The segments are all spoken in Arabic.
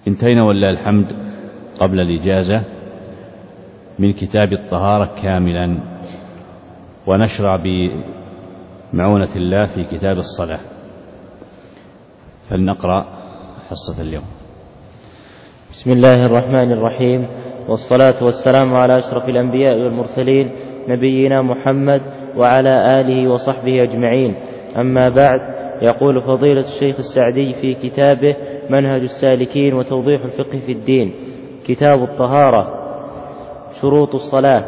انتهينا ولله الحمد قبل الإجازة من كتاب الطهارة كاملا، ونشرع بمعونة الله في كتاب الصلاة، فلنقرأ حصة اليوم. بسم الله الرحمن الرحيم، والصلاة والسلام على أشرف الأنبياء والمرسلين نبينا محمد وعلى آله وصحبه أجمعين. أما بعد، يقول فضيلة الشيخ السعدي في كتابه منهج السالكين وتوضيح الفقه في الدين، كتاب الطهارة، شروط الصلاة.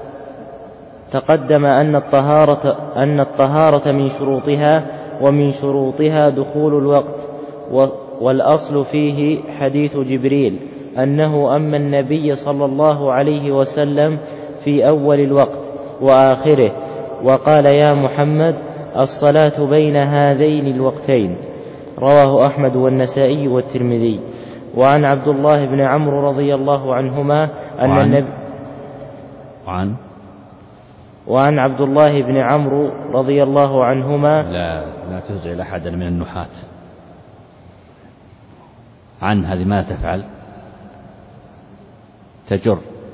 تقدم أن الطهارة من شروطها، ومن شروطها دخول الوقت، والأصل فيه حديث جبريل أنه أما النبي صلى الله عليه وسلم في أول الوقت وآخره وقال يا محمد الصلاة بين هذين الوقتين. رواه أحمد والنسائي والترمذي. وعن عبد الله بن عمرو رضي الله عنهما أن النبي وعن عبد الله بن عمرو رضي الله عنهما لا تزعل أحدا من النحاة. عن هذه ما تفعل، تجر،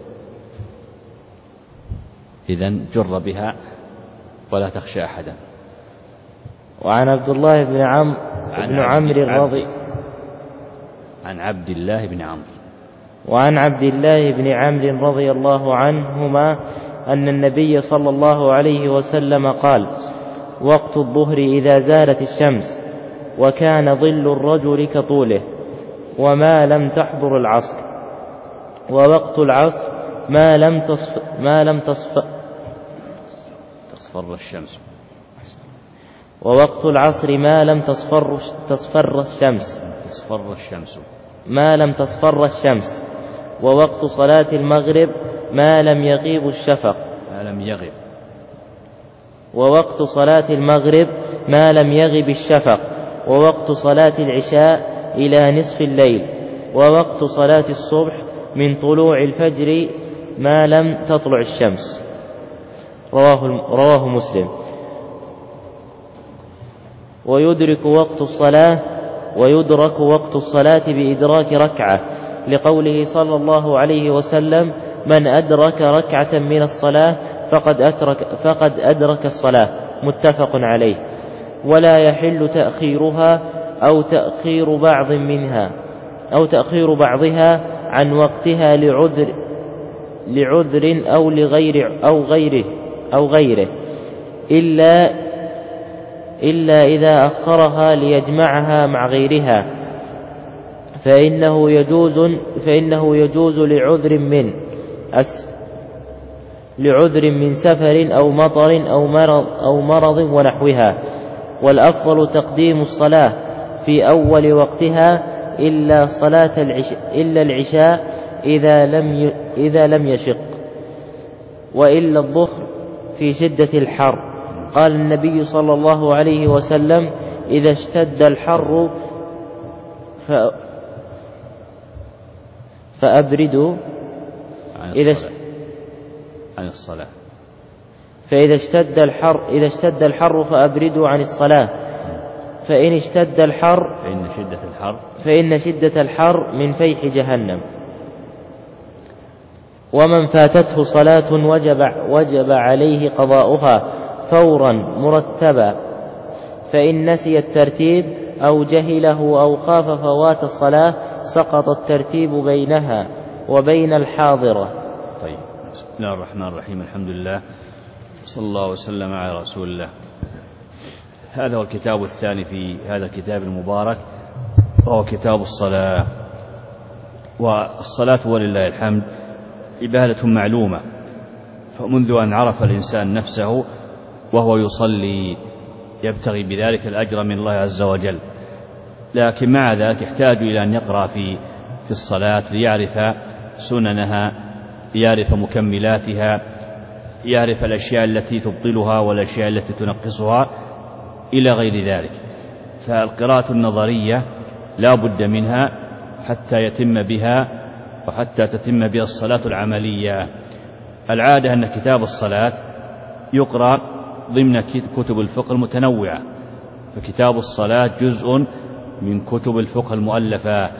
إذن جر بها ولا تخشى أحدا. وعن عبد الله بن عمرو عن عبد الله بن عمرو وعن عبد الله بن عمرو رضي الله عنهما أن النبي صلى الله عليه وسلم قال: وقت الظهر إذا زالت الشمس وكان ظل الرجل كطوله، وما لم تحضر العصر، ووقت العصر ما لم تصفر الشمس، ووقت العصر ما لم تصفر الشمس، ووقت صلاة المغرب ما لم يغيب الشفق، ووقت صلاة المغرب ما لم يغب الشفق، ووقت صلاة العشاء إلى نصف الليل، ووقت صلاة الصبح من طلوع الفجر ما لم تطلع الشمس. رواه مسلم. ويدرك وقت الصلاة بإدراك ركعة، لقوله صلى الله عليه وسلم: من أدرك ركعة من الصلاة فقد أدرك الصلاة. متفق عليه. ولا يحل تأخيرها أو تأخير بعضها عن وقتها لعذر أو غيره إلا أخرها ليجمعها مع غيرها، فإنه يجوز لعذر من سفر أو مطر أو مرض ونحوها. والأفضل تقديم الصلاة في أول وقتها إلا العشاء إذا لم يشق، وإلا الظهر في شدة الحر. قال النبي صلى الله عليه وسلم: إذا اشتد الحر فأبردوا عن الصلاة. فإذا اشتد الحر فأبردوا عن الصلاة، فإن شدة الحر من فيح جهنم. ومن فاتته صلاة وجب عليه قضاؤها فورا مرتبا، فإن نسي الترتيب أو جهله أو خاف فوات الصلاة سقط الترتيب بينها وبين الحاضرة. طيب، بسم الله الرحمن الرحيم، الحمد لله، صلى الله وسلم على رسول الله. هذا هو الكتاب الثاني في هذا الكتاب المبارك، وهو كتاب الصلاة. والصلاة ولله الحمد عبادة معلومة، فمنذ أن عرف الإنسان نفسه وهو يصلي يبتغي بذلك الأجر من الله عز وجل، لكن مع ذلك يحتاج إلى أن يقرأ في الصلاة ليعرف سننها، يعرف مكملاتها، يعرف الأشياء التي تبطلها والأشياء التي تنقصها إلى غير ذلك. فالقراءة النظرية لا بد منها حتى يتم بها وحتى تتم بها الصلاة العملية. العادة أن كتاب الصلاة يقرأ ضمن كتب الفقه المتنوعة، فكتاب الصلاة جزء من كتب الفقه المؤلفة،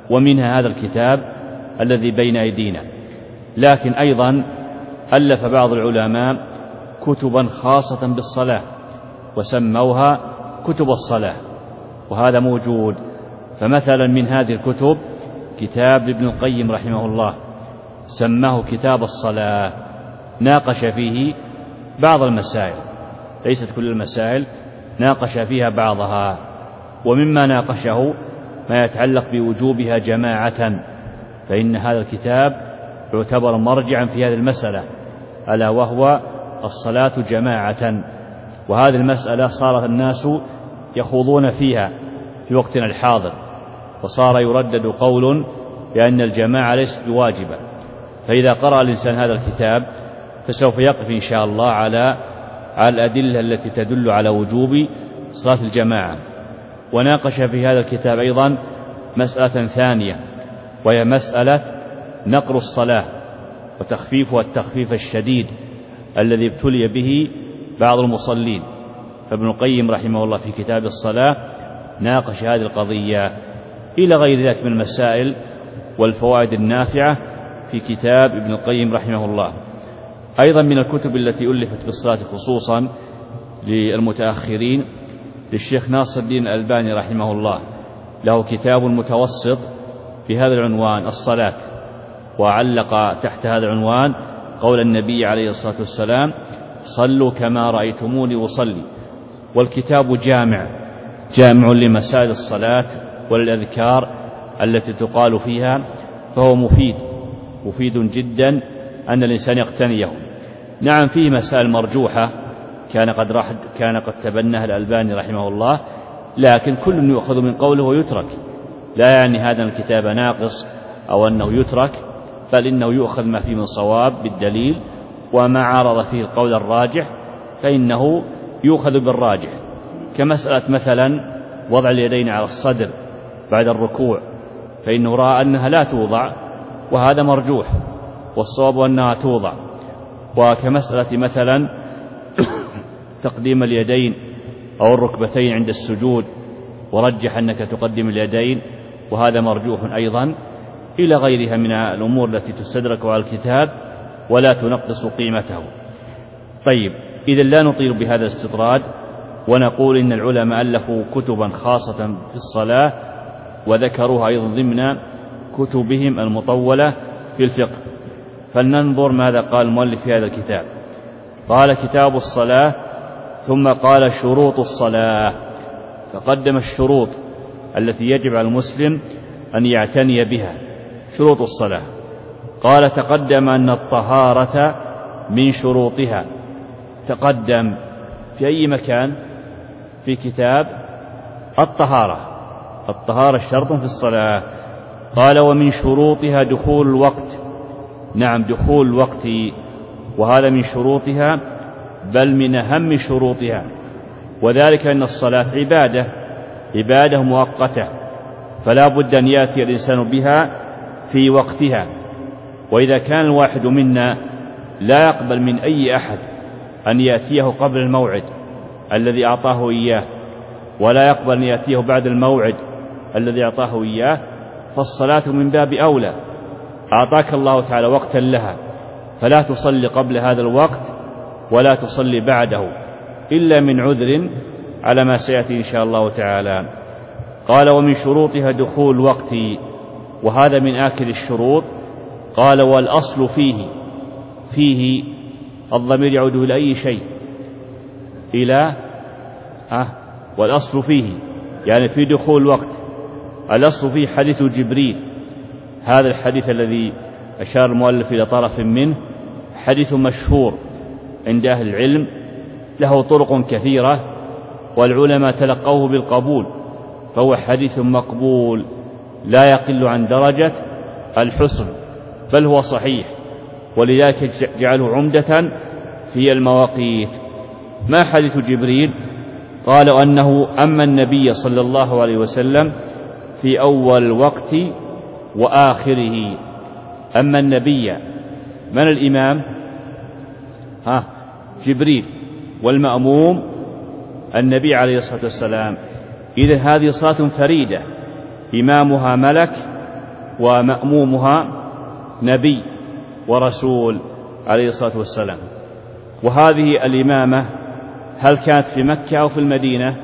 ومنها هذا الكتاب الذي بين أيدينا. لكن أيضا ألف بعض العلماء كتبا خاصة بالصلاة وسموها كتب الصلاة، وهذا موجود. فمثلا من هذه الكتب كتاب ابن القيم رحمه الله سماه كتاب الصلاة، ناقش فيه بعض المسائل، ليست كل المسائل، ناقش فيها بعضها. ومما ناقشه ما يتعلق بوجوبها جماعة، فإن هذا الكتاب يعتبر مرجعا في هذه المسألة، ألا وهو الصلاة جماعة. وهذه المسألة صار الناس يخوضون فيها في وقتنا الحاضر، وصار يردد قول بأن الجماعة ليست بواجبة. فإذا قرأ الإنسان هذا الكتاب فسوف يقف إن شاء الله على الأدلة التي تدل على وجوب صلاة الجماعة. وناقش في هذا الكتاب أيضا مسألة ثانية، وهي مسألة نقر الصلاة وتخفيفها التخفيف الشديد الذي ابتلي به بعض المصلين. فابن القيم رحمه الله في كتاب الصلاة ناقش هذه القضية إلى غير ذلك من المسائل والفوائد النافعة في كتاب ابن القيم رحمه الله. أيضا من الكتب التي ألفت بالصلاة خصوصا للمتأخرين للشيخ ناصر الدين الألباني رحمه الله، له كتاب متوسط بهذا العنوان الصلاة، وعلق تحت هذا العنوان قول النبي عليه الصلاة والسلام: صلوا كما رأيتموني أصلي. والكتاب جامع لمسائل الصلاة والأذكار التي تقال فيها، فهو مفيد جدا أن الإنسان يقتنيه. نعم فيه مسائل مرجوحة كان قد تبناها الألباني رحمه الله، لكن كل يؤخذ من قوله ويترك، لا يعني هذا الكتاب ناقص أو أنه يترك، بل إنه يؤخذ ما فيه من صواب بالدليل، وما عارض فيه القول الراجح فإنه يؤخذ بالراجح، كمسألة مثلا وضع اليدين على الصدر بعد الركوع، فإنه رأى أنها لا توضع وهذا مرجوح، والصواب أنها توضع. وكمسألة مثلا تقديم اليدين أو الركبتين عند السجود، ورجح أنك تقدم اليدين وهذا مرجوح أيضا، إلى غيرها من الأمور التي تستدرك على الكتاب ولا تنقص قيمته. طيب، إذا لا نطيل بهذا الاستطراد، ونقول إن العلماء ألفوا كتبا خاصة في الصلاة وذكروها أيضا ضمن كتبهم المطولة في الفقه. فلننظر ماذا قال المؤلف في هذا الكتاب. قال: كتاب الصلاة، ثم قال: شروط الصلاة. فقدم الشروط التي يجب على المسلم أن يعتني بها، شروط الصلاة. قال: تقدم أن الطهارة من شروطها. تقدم في أي مكان في كتاب الطهارة شرط في الصلاة. قال: ومن شروطها دخول الوقت. نعم، دخول الوقت، وهذا من شروطها، بل من أهم شروطها، وذلك أن الصلاة عبادة مؤقتة، فلا بد أن يأتي الإنسان بها في وقتها. وإذا كان الواحد منا لا يقبل من أي أحد أن يأتيه قبل الموعد الذي أعطاه إياه، ولا يقبل أن يأتيه بعد الموعد الذي أعطاه إياه، فالصلاة من باب أولى. أعطاك الله تعالى وقتا لها، فلا تصلي قبل هذا الوقت ولا تصلي بعده إلا من عذر على ما سيأتي إن شاء الله تعالى. قال: ومن شروطها دخول الوقت، وهذا من آكل الشروط. قال: والأصل فيه الضمير يعود إلى أي شيء؟ والأصل فيه يعني في دخول الوقت. الأصل فيه حديث جبريل، هذا الحديث الذي أشار المؤلف إلى طرف منه، حديث مشهور عند أهل العلم، له طرق كثيرة والعلماء تلقوه بالقبول، فهو حديث مقبول لا يقل عن درجة الحسن، بل هو صحيح، ولذلك جعله عمدة في المواقيت. ما حديث جبريل؟ قالوا أنه أما النبي صلى الله عليه وسلم في أول الوقت وآخره. أما النبي، من الإمام؟ جبريل، والمأموم النبي عليه الصلاة والسلام. إذن هذه صلاة فريدة، إمامها ملك ومأمومها نبي ورسول عليه الصلاة والسلام. وهذه الإمامة هل كانت في مكة أو في المدينة؟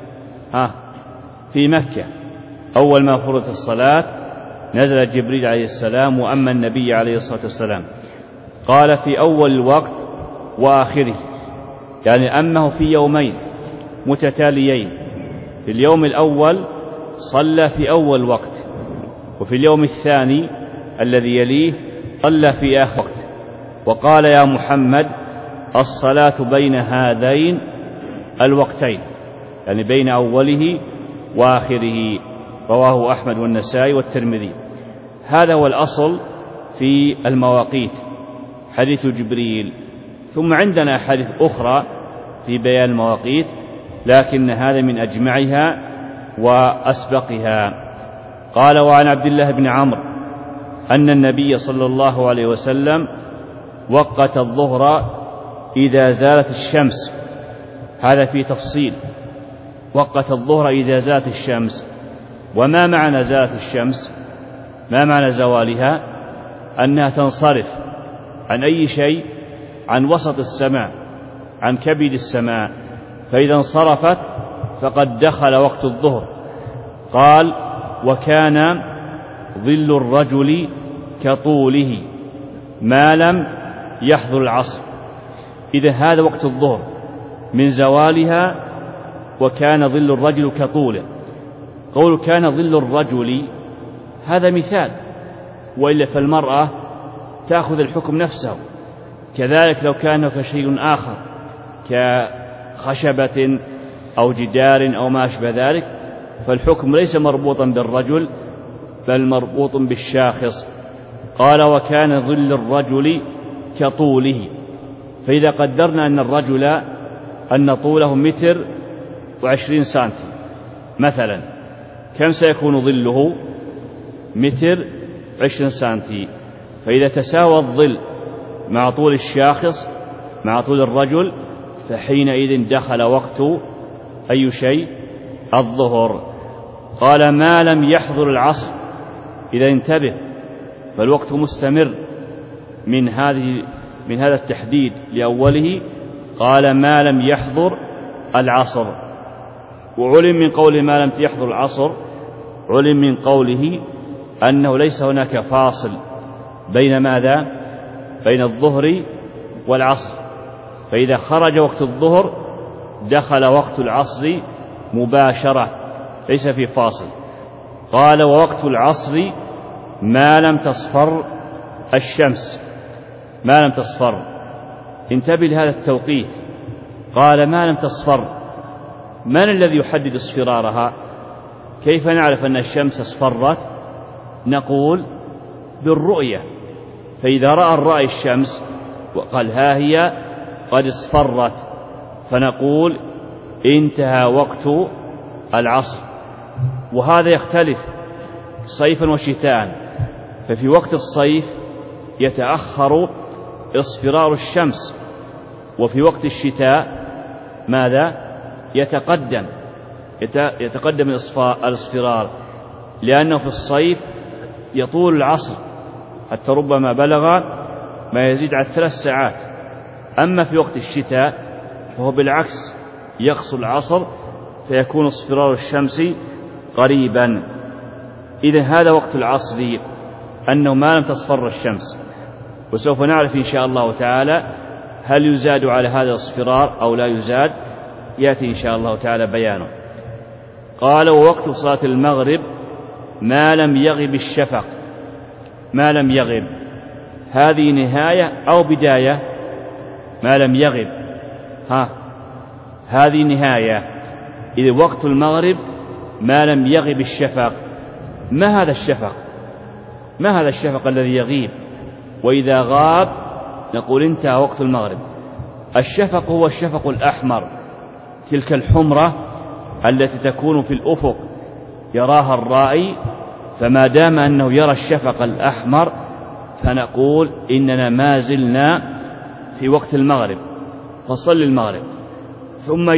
في مكة. أول ما فرضت الصلاة نزل جبريل عليه السلام وأما النبي عليه الصلاة والسلام. قال في أول الوقت وآخره، يعني أمه في يومين متتاليين. في اليوم الأول صلى في أول وقت، وفي اليوم الثاني الذي يليه صلى في آخر وقت. وقال يا محمد الصلاة بين هذين الوقتين، يعني بين أوله وآخره. رواه أحمد والنسائي والترمذي. هذا هو الأصل في المواقيت، حديث جبريل. ثم عندنا أحاديث أخرى في بيان المواقيت، لكن هذا من أجمعها وأسبقها. قال وعن عبد الله بن عمرو أن النبي صلى الله عليه وسلم وقت الظهر إذا زالت الشمس. هذا في تفصيل، وقت الظهر إذا زالت الشمس. وما معنى زالت الشمس؟ ما معنى زوالها؟ أنها تنصرف عن أي شيء، عن وسط السماء، عن كبد السماء، فإذا انصرفت فقد دخل وقت الظهر. قال وكان ظل الرجل كطوله ما لم يحضر العصر. إذا هذا وقت الظهر من زوالها، وكان ظل الرجل كطوله. قول كان ظل الرجل هذا مثال، وإلا فالمرأة تأخذ الحكم نفسه. كذلك لو كان هناك شيء آخر كخشبة أو جدار أو ما أشبه ذلك، فالحكم ليس مربوطا بالرجل بل مربوط بالشاخص. قال وكان ظل الرجل كطوله. فإذا قدرنا أن طوله 1.20 سنتي مثلا، كم سيكون ظله؟ 1.20 سنتي. فإذا تساوى الظل مع طول الشاخص مع طول الرجل، فحينئذ دخل وقت أي شيء؟ الظهر. قال ما لم يحضر العصر. إذا انتبه، فالوقت مستمر من هذا التحديد لأوله. قال ما لم يحضر العصر. وعلم من قوله ما لم يحضر العصر، علم من قوله أنه ليس هناك فاصل بين ماذا؟ بين الظهر والعصر. فإذا خرج وقت الظهر دخل وقت العصر مباشرة، ليس في فاصل. قال ووقت العصر ما لم تصفر الشمس. ما لم تصفر، انتبه لهذا التوقيت. قال ما لم تصفر، من الذي يحدد اصفرارها؟ كيف نعرف أن الشمس اصفرت؟ نقول بالرؤية. فإذا رأى الرأي الشمس وقال ها هي قد اصفرت، فنقول انتهى وقت العصر. وهذا يختلف صيفا وشتاء. ففي وقت الصيف يتأخر اصفرار الشمس، وفي وقت الشتاء ماذا؟ يتقدم الاصفرار، لأنه في الصيف يطول العصر حتى ربما بلغ ما يزيد على 3 ساعات. أما في وقت الشتاء فهو بالعكس يقصر العصر، فيكون اصفرار الشمس قريبا. إذن هذا وقت العصر، أنه ما لم تصفر الشمس. وسوف نعرف إن شاء الله تعالى هل يزاد على هذا الاصفرار أو لا يزاد، يأتي إن شاء الله تعالى بيانه. قال ووقت صلاة المغرب ما لم يغب الشفق. ما لم يغب هذه نهاية أو بداية؟ ما لم يغب هذه نهاية. إذا وقت المغرب ما لم يغب الشفق. ما هذا الشفق؟ ما هذا الشفق الذي يغيب وإذا غاب نقول انتهى وقت المغرب؟ الشفق هو الشفق الأحمر، تلك الحمرة التي تكون في الأفق يراها الرائي. فما دام أنه يرى الشفق الأحمر فنقول إننا ما زلنا في وقت المغرب، فصل المغرب. ثم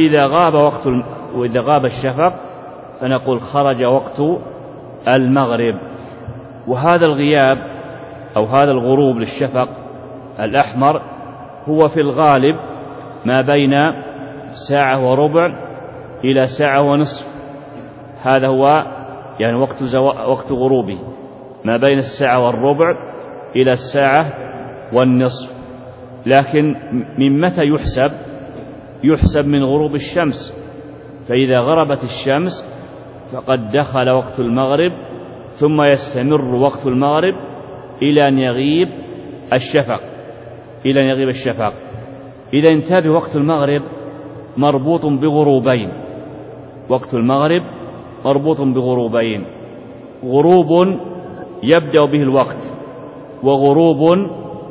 إذا غاب الشفق فنقول خرج وقت المغرب. وهذا الغياب أو هذا الغروب للشفق الأحمر هو في الغالب ما بين 1:15 إلى 1:30. هذا هو يعني وقت غروبه، ما بين 1:15 إلى 1:30. لكن من متى يحسب من غروب الشمس، فإذا غربت الشمس فقد دخل وقت المغرب، ثم يستمر وقت المغرب إلى أن يغيب الشفق. إذا انتبه، وقت المغرب مربوط بغروبين، وقت المغرب مربوط بغروبين، غروب يبدأ به الوقت، وغروب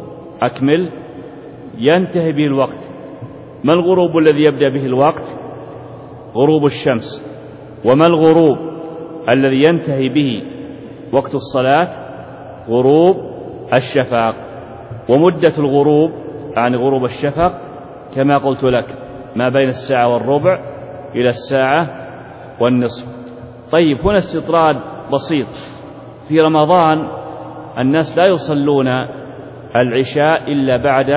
ينتهي به الوقت. ما الغروب الذي يبدأ به الوقت؟ غروب الشمس. وما الغروب الذي ينتهي به وقت الصلاة؟ غروب الشفق. ومدة الغروب يعني غروب الشفق كما قلت لك ما بين 1:15 إلى 1:30. طيب، هنا استطراد بسيط. في رمضان الناس لا يصلون العشاء إلا بعد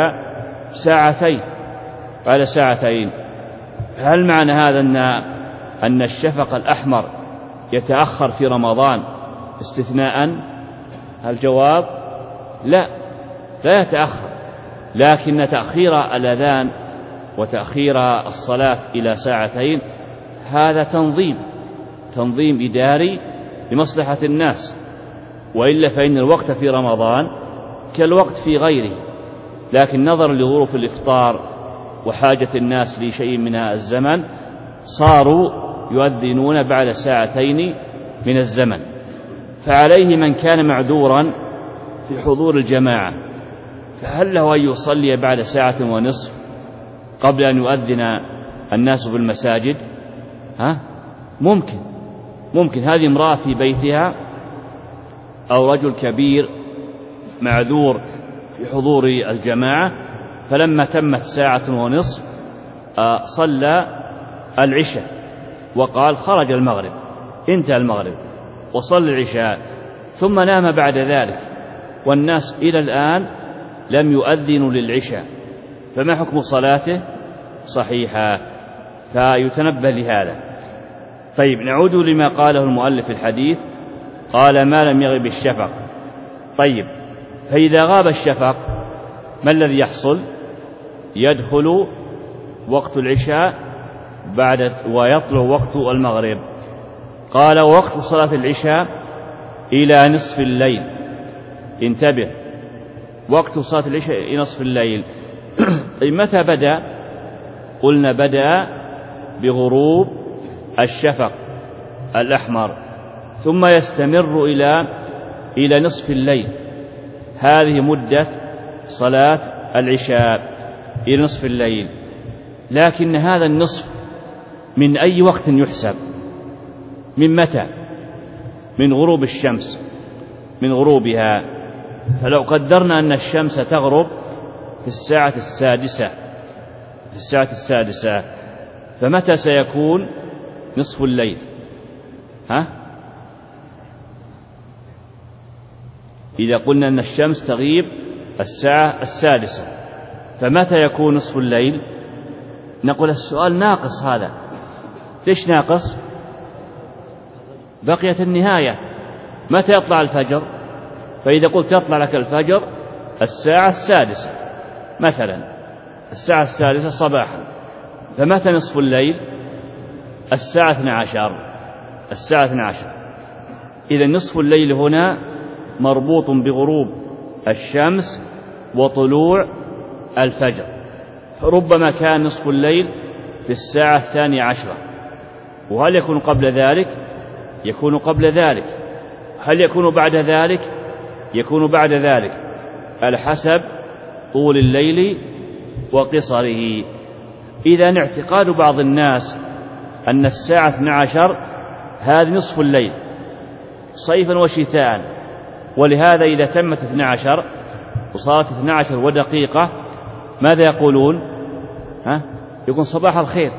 ساعتين. هل معنى هذا أن الشفق الأحمر يتأخر في رمضان استثناء؟ الجواب لا يتأخر، لكن تأخير الأذان وتأخير الصلاة إلى 2 هذا تنظيم إداري لمصلحة الناس، وإلا فإن الوقت في رمضان كالوقت في غيره، لكن نظرا لظروف الإفطار وحاجة الناس لشيء من الزمن صاروا يؤذنون بعد 2 من الزمن. فعليه من كان معذورا في حضور الجماعة، فهل له أن يصلي بعد 1:30 قبل أن يؤذن الناس بالمساجد؟ ممكن. هذه امرأة في بيتها أو رجل كبير معذور في حضور الجماعة، فلما تمت 1:30 صلى العشاء وقال خرج المغرب، انتهى المغرب وصلى العشاء، ثم نام بعد ذلك والناس إلى الآن لم يؤذنوا للعشاء، فما حكم صلاته؟ صحيحة. فيتنبه لهذا. طيب، نعود لما قاله المؤلف في الحديث، قال ما لم يغب الشفق. طيب، فإذا غاب الشفق ما الذي يحصل؟ يدخل وقت العشاء ويطلع وقت المغرب. قال وقت صلاة العشاء إلى نصف الليل. انتبه، وقت صلاة العشاء إلى نصف الليل. طيب، متى بدأ؟ قلنا بدأ بغروب الشفق الأحمر، ثم يستمر إلى نصف الليل. هذه مدة صلاة العشاء إلى نصف الليل. لكن هذا النصف من أي وقت يحسب؟ من متى؟ من غروب الشمس، من غروبها. فلو قدرنا أن الشمس تغرب في الساعة السادسة، فمتى سيكون نصف الليل؟ إذا قلنا أن الشمس تغيب الساعة 6، فمتى يكون نصف الليل؟ نقول السؤال ناقص. هذا ليش ناقص؟ بقيت النهاية. متى يطلع الفجر؟ فإذا قلت يطلع لك الفجر الساعة 6 مثلا، الساعة 6 صباحا، فمتى نصف الليل؟ الساعة 12. إذا نصف الليل هنا مربوط بغروب الشمس وطلوع الفجر. ربما كان نصف الليل في الساعة 12، وهل يكون قبل ذلك؟ يكون قبل ذلك. هل يكون بعد ذلك؟ يكون بعد ذلك، على حسب طول الليل وقصره. إذا اعتقاد بعض الناس أن الساعة 12 هذه نصف الليل صيفا وشتاء، ولهذا إذا تمت 12 وصارت 12 ودقيقة ماذا يقولون؟ يكون صباح الخير.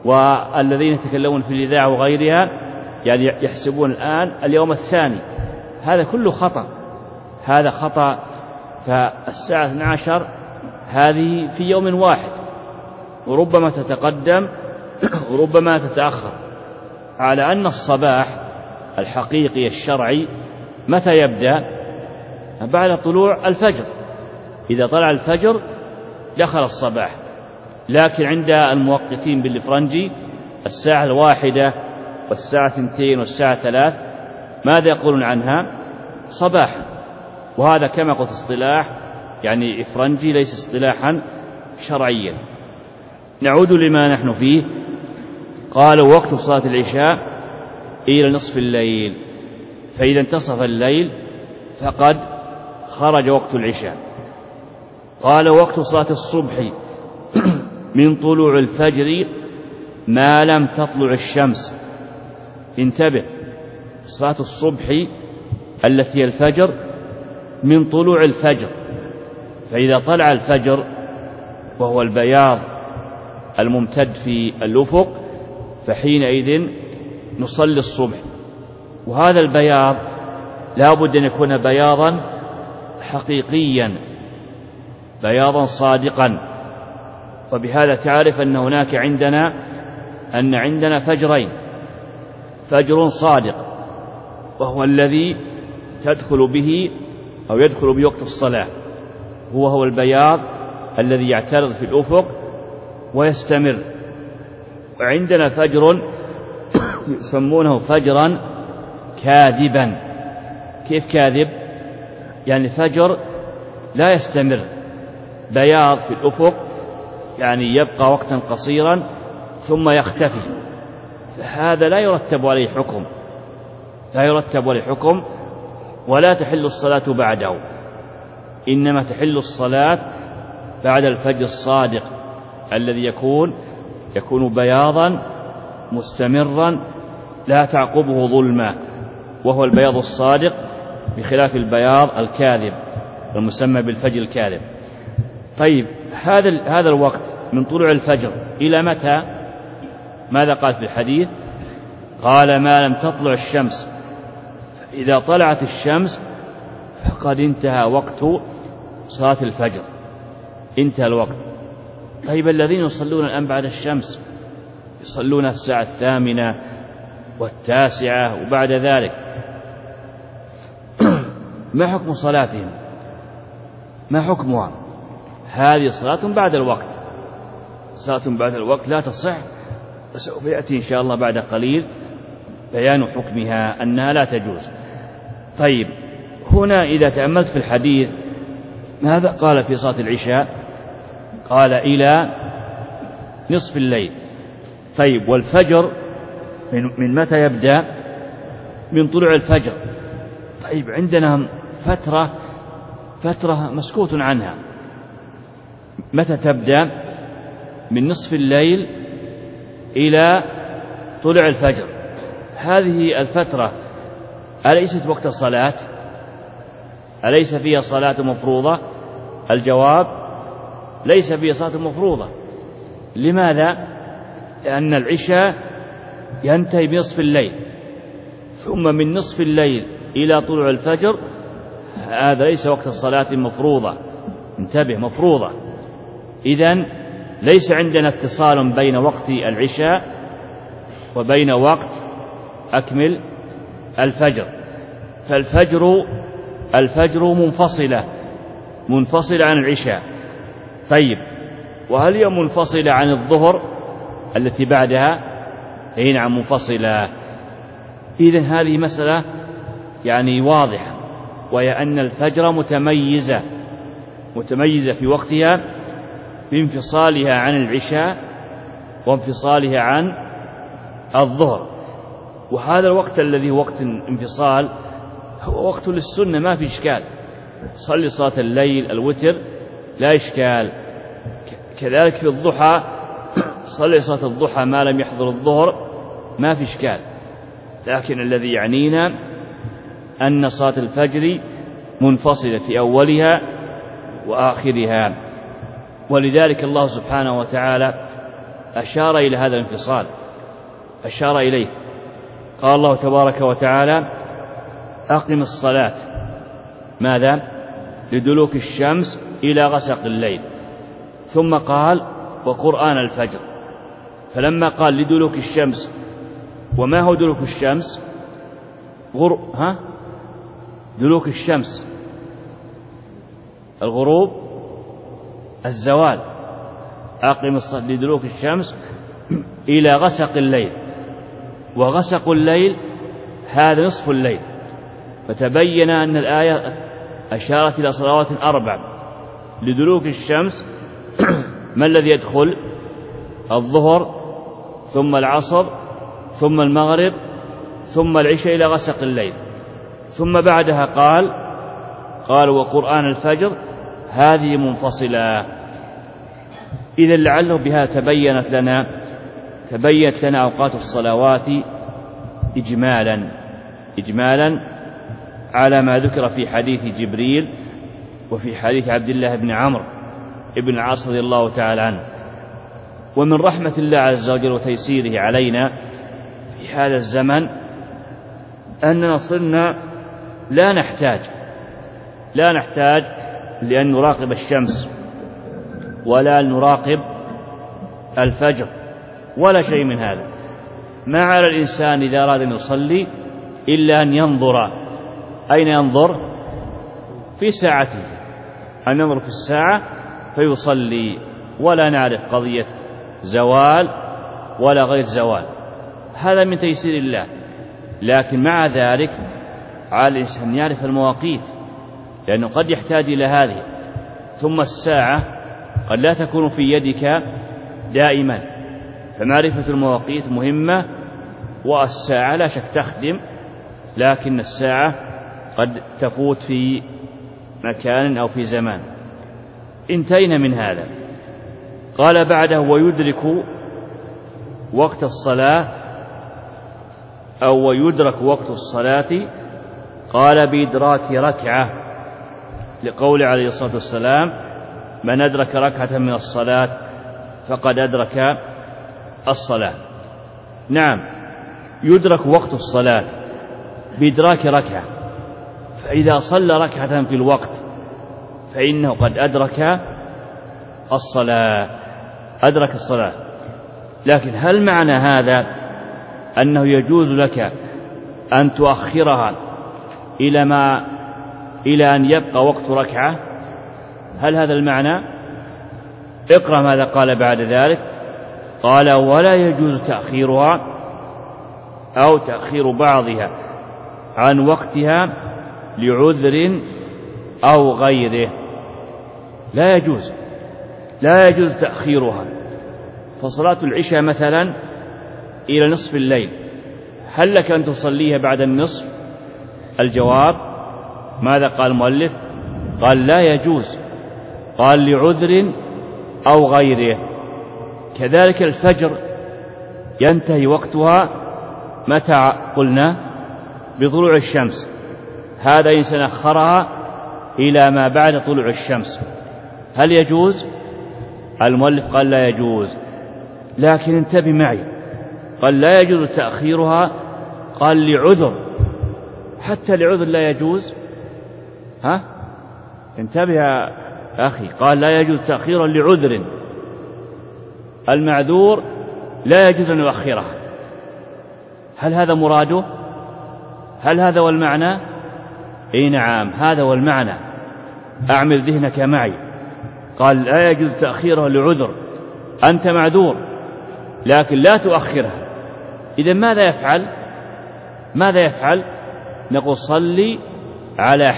والذين يتكلمون في الإذاعة وغيرها يعني يحسبون الآن اليوم الثاني، هذا كله خطأ، هذا خطأ. فالساعة 12 هذه في يوم واحد، وربما تتقدم وربما تتأخر، على أن الصباح الحقيقي الشرعي متى يبدأ؟ بعد طلوع الفجر. إذا طلع الفجر دخل الصباح. لكن عند الموقتين بالفرنجي الساعة 1 والساعة 2 والساعة 3 ماذا يقولون عنها؟ صباح. وهذا كما قلت اصطلاح يعني إفرنجي، ليس اصطلاحا شرعيا. نعود لما نحن فيه. قالوا وقت صلاة العشاء إلى نصف الليل، فإذا انتصف الليل فقد خرج وقت العشاء. قال وقت صلاة الصبح من طلوع الفجر ما لم تطلع الشمس. انتبه، صلاة الصبح التي هي الفجر من طلوع الفجر، فإذا طلع الفجر وهو البياض الممتد في الأفق فحينئذ نصلي الصبح. وهذا البياض لا بد أن يكون بياضا حقيقيا، بياضا صادقا. وبهذا تعرف أن هناك عندنا فجرين: فجر صادق وهو الذي تدخل به أو يدخل بوقت الصلاة، هو البياض الذي يعترض في الأفق ويستمر. وعندنا فجر يسمونه فجرا كاذبا. كيف كاذب؟ يعني فجر لا يستمر، بياض في الأفق يعني يبقى وقتا قصيرا ثم يختفي. فهذا لا يرتب عليه حكم، ولا تحل الصلاة بعده، إنما تحل الصلاة بعد الفجر الصادق الذي يكون بياضا مستمرا لا تعقبه ظلمة، وهو البياض الصادق، بخلاف البياض الكاذب المسمى بالفجر الكاذب. طيب، هذا الوقت من طلوع الفجر إلى متى؟ ماذا قال في الحديث؟ قال ما لم تطلع الشمس، إذا طلعت الشمس فقد انتهى وقت صلاة الفجر، انتهى الوقت. طيب، الذين يصلون الآن بعد الشمس يصلون الساعة 8 و9 وبعد ذلك، ما حكم صلاتهم؟ ما حكمها؟ هذه صلاة بعد الوقت، صلاة بعد الوقت لا تصح. سوف يأتي إن شاء الله بعد قليل بيان حكمها أنها لا تجوز. طيب، هنا إذا تأملت في الحديث ماذا قال في صلاة العشاء؟ قال إلى نصف الليل. طيب، والفجر من متى يبدأ؟ من طلوع الفجر. طيب، عندنا فترة مسكوت عنها، متى تبدأ؟ من نصف الليل إلى طلوع الفجر. هذه الفترة أليست وقت الصلاة؟ أليس فيها صلاة مفروضة؟ الجواب: ليس فيها صلاة مفروضة. لماذا؟ لأن العشاء ينتهي بنصف الليل، ثم من نصف الليل إلى طلوع الفجر هذا ليس وقت الصلاة المفروضة. انتبه، مفروضة. إذن ليس عندنا اتصال بين وقت العشاء وبين وقت أكمل الفجر. فالفجر منفصلة عن العشاء. طيب، وهل هي منفصلة عن الظهر التي بعدها؟ هي نعم منفصلة. إذن هذه مسألة يعني واضحة، وهي أن الفجر متميزة في وقتها بانفصالها عن العشاء وانفصالها عن الظهر. وهذا الوقت الذي هو وقت انفصال هو وقت للسنة، ما في إشكال. صلي صلاة الليل الوتر لا إشكال. كذلك في الضحى صلي صلاة الضحى ما لم يحضر الظهر ما في إشكال. لكن الذي يعنينا أن صلاة الفجر منفصلة في أولها وآخرها، ولذلك الله سبحانه وتعالى أشار إلى هذا الانفصال، أشار إليه. قال الله تبارك وتعالى: أقم الصلاة ماذا؟ لدلوك الشمس إلى غسق الليل، ثم قال وقرآن الفجر. فلما قال لدلوك الشمس، وما هو دلوك الشمس؟ دلوك الشمس الغروب، الزوال. أقم الصلاة لدلوك الشمس إلى غسق الليل، وغسق الليل هذا نصف الليل. فتبين أن الآية أشارت إلى صلوات 4 لدلوك الشمس. ما الذي يدخل؟ الظهر، ثم العصر، ثم المغرب، ثم العشاء إلى غسق الليل. ثم بعدها قال وقرآن الفجر، هذه منفصلة. إذا لعله بها تبينت لنا أوقات الصلوات إجمالا على ما ذكر في حديث جبريل وفي حديث عبد الله بن عمرو بن العاص رضي الله تعالى عنه. ومن رحمة الله عز وجل وتيسيره علينا في هذا الزمن أننا صرنا لا نحتاج لأن نراقب الشمس ولا نراقب الفجر ولا شيء من هذا. ما على الإنسان إذا أراد أن يصلي إلا أن ينظر. أين ينظر؟ في ساعته، أن ينظر في الساعة فيصلي، ولا نعرف قضية زوال ولا غير زوال. هذا من تيسير الله. لكن مع ذلك على الإنسان يعرف المواقيت، لأنه قد يحتاج إلى هذه. ثم الساعة قد لا تكون في يدك دائما، فمعرفة المواقيت مهمة. والساعة لا شك تخدم، لكن الساعة قد تفوت في مكان أو في زمان. انتهينا من هذا. قال بعده ويدرك وقت الصلاة أو ويدرك وقت الصلاة، قال بإدراك ركعة، لقول عليه الصلاة والسلام من أدرك ركعة من الصلاة فقد أدرك الصلاة. نعم، يدرك وقت الصلاة بإدراك ركعة، فإذا صلى ركعة في الوقت فإنه قد أدرك الصلاة. لكن هل معنى هذا أنه يجوز لك أن تؤخرها إلى أن يبقى وقت ركعة؟ هل هذا المعنى؟ اقرأ ماذا قال بعد ذلك. قال ولا يجوز تأخيرها أو تأخير بعضها عن وقتها لعذر أو غيره. لا يجوز تأخيرها. فصلاة العشاء مثلا إلى نصف الليل، هل لك أن تصليها بعد النصف؟ الجواب ماذا قال المؤلف؟ قال لا يجوز، قال لعذر أو غيره. كذلك الفجر ينتهي وقتها متى قلنا؟ بطلوع الشمس. هذا إنسان أخرها إلى ما بعد طلوع الشمس، هل يجوز؟ المؤلف قال لا يجوز. لكن انتبه معي، قال لا يجوز تأخيرها، قال لعذر، حتى لعذر لا يجوز. انتبه يا أخي، قال لا يجوز تأخيرها لعذر. المعذور لا يجوز أن يؤخرها. هل هذا مراده؟ هل هذا هو المعنى؟ اي نعم، هذا هو المعنى. أعمل ذهنك معي. قال لا يجوز تأخيرها لعذر، أنت معذور لكن لا تؤخرها. إذن ماذا يفعل؟ نقول صلي على